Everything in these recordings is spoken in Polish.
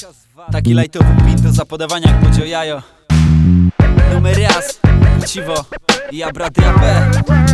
Taki lightowy beat do zapodawania jak podział jajo. Numer raz, Ciwo i ja brat rapę.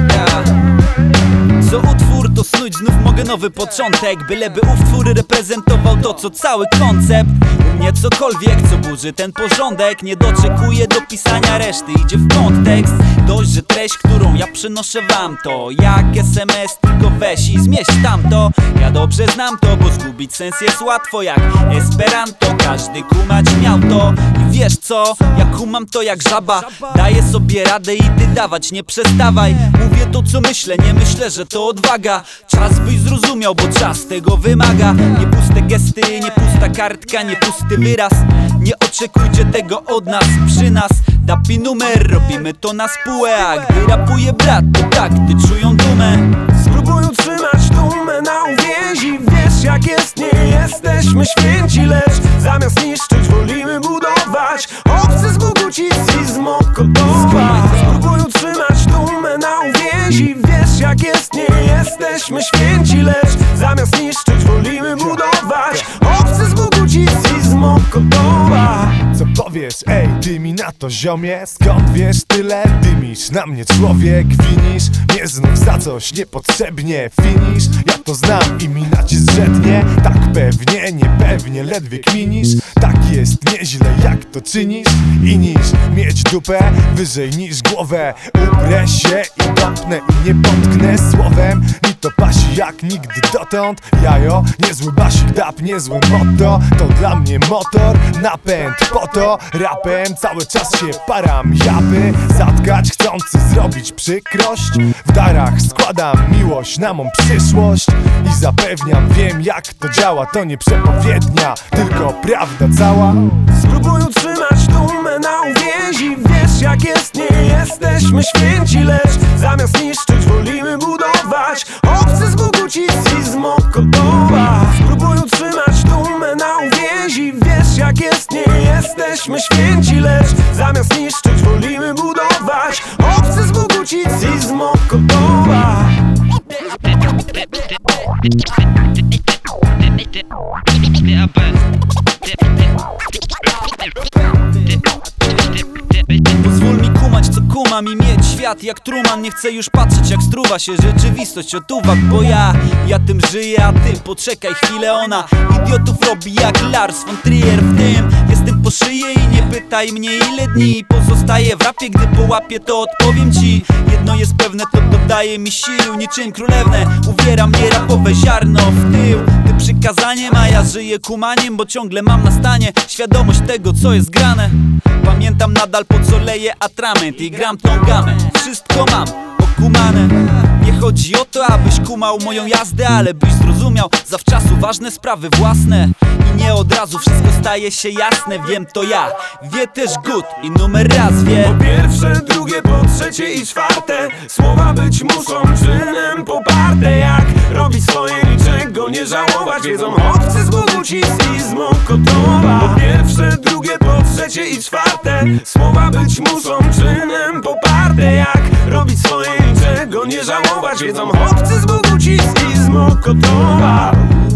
Co utwór to snuć znów mogę nowy początek, byleby ów twór reprezentował to co cały koncept. U mnie cokolwiek co burzy ten porządek nie doczekuje do pisania reszty, idzie w kontekst. Dość, że treść, którą ja przynoszę wam to jak SMS, tylko weź i zmieść tamto. Ja dobrze znam to, bo zgubić sens jest łatwo jak Esperanto. Każdy kumać miał to i wiesz co? Ja kumam to jak żaba, daję sobie radę i ty dawać nie przestawaj. Mówię to co myślę, nie myślę, że to odwaga. Czas byś zrozumiał, bo czas tego wymaga. Nie puste gesty, nie pusta kartka, nie pusty wyraz. Nie oczekujcie tego od nas, przy nas Dapi numer, robimy to na spółę. A gdy rapuje brat, to tak, ty czują dumę. Spróbuj utrzymać dumę na uwięzi. Wiesz jak jest, nie jesteśmy święci, lecz zamiast niszczyć wolimy budować. Obcy zboguci zmokotować. Spróbuj utrzymać dumę na uwięzi. Wiesz jak jest, nie jesteśmy święci, lecz zamiast niszczyć wolimy budować. Obcy zboguci zmokotować. Co powiesz, ej, ty mi na to ziomie? Skąd wiesz tyle? Dymisz na mnie człowiek, winisz mnie znów za coś niepotrzebnie. Finisz, ja to znam i mina ci zrzednie. Tak pewnie, niepewnie, ledwie kminisz. Tak jest nieźle jak to czynisz. I niż mieć dupę wyżej niż głowę. Uprę się i kopnę i nie potknę słowem. Mi to pasi jak nigdy dotąd. Jajo, niezły basik, dap, niezły motto. To dla mnie motor, napęd. Po to rapem cały czas się param. Japy zatkać chcący zrobić przykrość. W darach składam miłość na mą przyszłość. I zapewniam, wiem jak to działa. To nie przepowiednia, tylko prawda cała. Spróbuj utrzymać dumę na uwięzi. Wiesz jak jest, nie jesteśmy święci, lecz zamiast niszczyć wolimy budować. Obcy zboguci zmokotować. Spróbuj utrzymać dumę na uwięzi. Wiesz jak jest, nie jesteśmy święci, lecz zamiast niszczyć wolimy budować. Obcy zboguci zmokotować. Pozwól mi kumać co kumam i mieć świat jak Truman. Nie chcę już patrzeć jak struwa się rzeczywistość od uwag. Bo ja tym żyję, a ty poczekaj chwilę. Ona idiotów robi jak Lars von Trier. W tym jestem po szyję i nie pytaj mnie ile dni pozostaje w rapie. Gdy połapię to odpowiem ci. Jedno jest pewne, to dodaje mi sił niczym królewne. Uwiera mnie rapowe ziarno w tył. Ty przykazaniem, a ja żyję kumaniem, bo ciągle mam na stanie świadomość tego co jest grane. Pamiętam nadal po co leję atrament i gram tą gamę. Wszystko mam okumane. Nie chodzi o to abyś kumał moją jazdę, ale byś zrozumiał zawczasu ważne sprawy własne. I nie od razu wszystko staje się jasne. Wiem to ja, wie też Good i numer raz wie. Po pierwsze, drugie, po trzecie i czwarte. Słowa być muszą czynem poparte. Jak robić swoje, niczego nie żałować. Wiedzą obcy zboguci zmokotować. Po pierwsze, drugie, po trzecie i czwarte. Słowa być muszą czynem poparte. Jak robić swoje, niczego nie żałować. Wiedzą obcy zboguci zmokotować.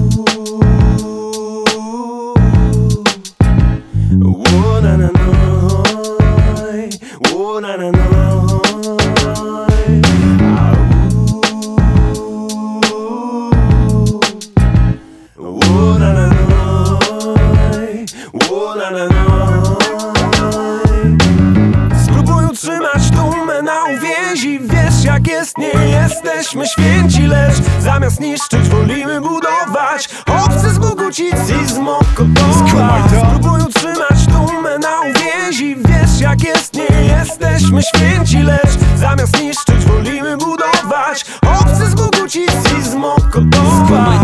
Spróbuj utrzymać dumę na uwięzi. Wiesz jak jest, nie jesteśmy święci, lecz zamiast niszczyć wolimy budować. Obcy zboguci zmokotować. Spróbuj utrzymać dumę na uwięzi. Wiesz jak jest, nie jesteśmy święci, lecz zamiast niszczyć wolimy budować. Obcy zboguci zmokotować.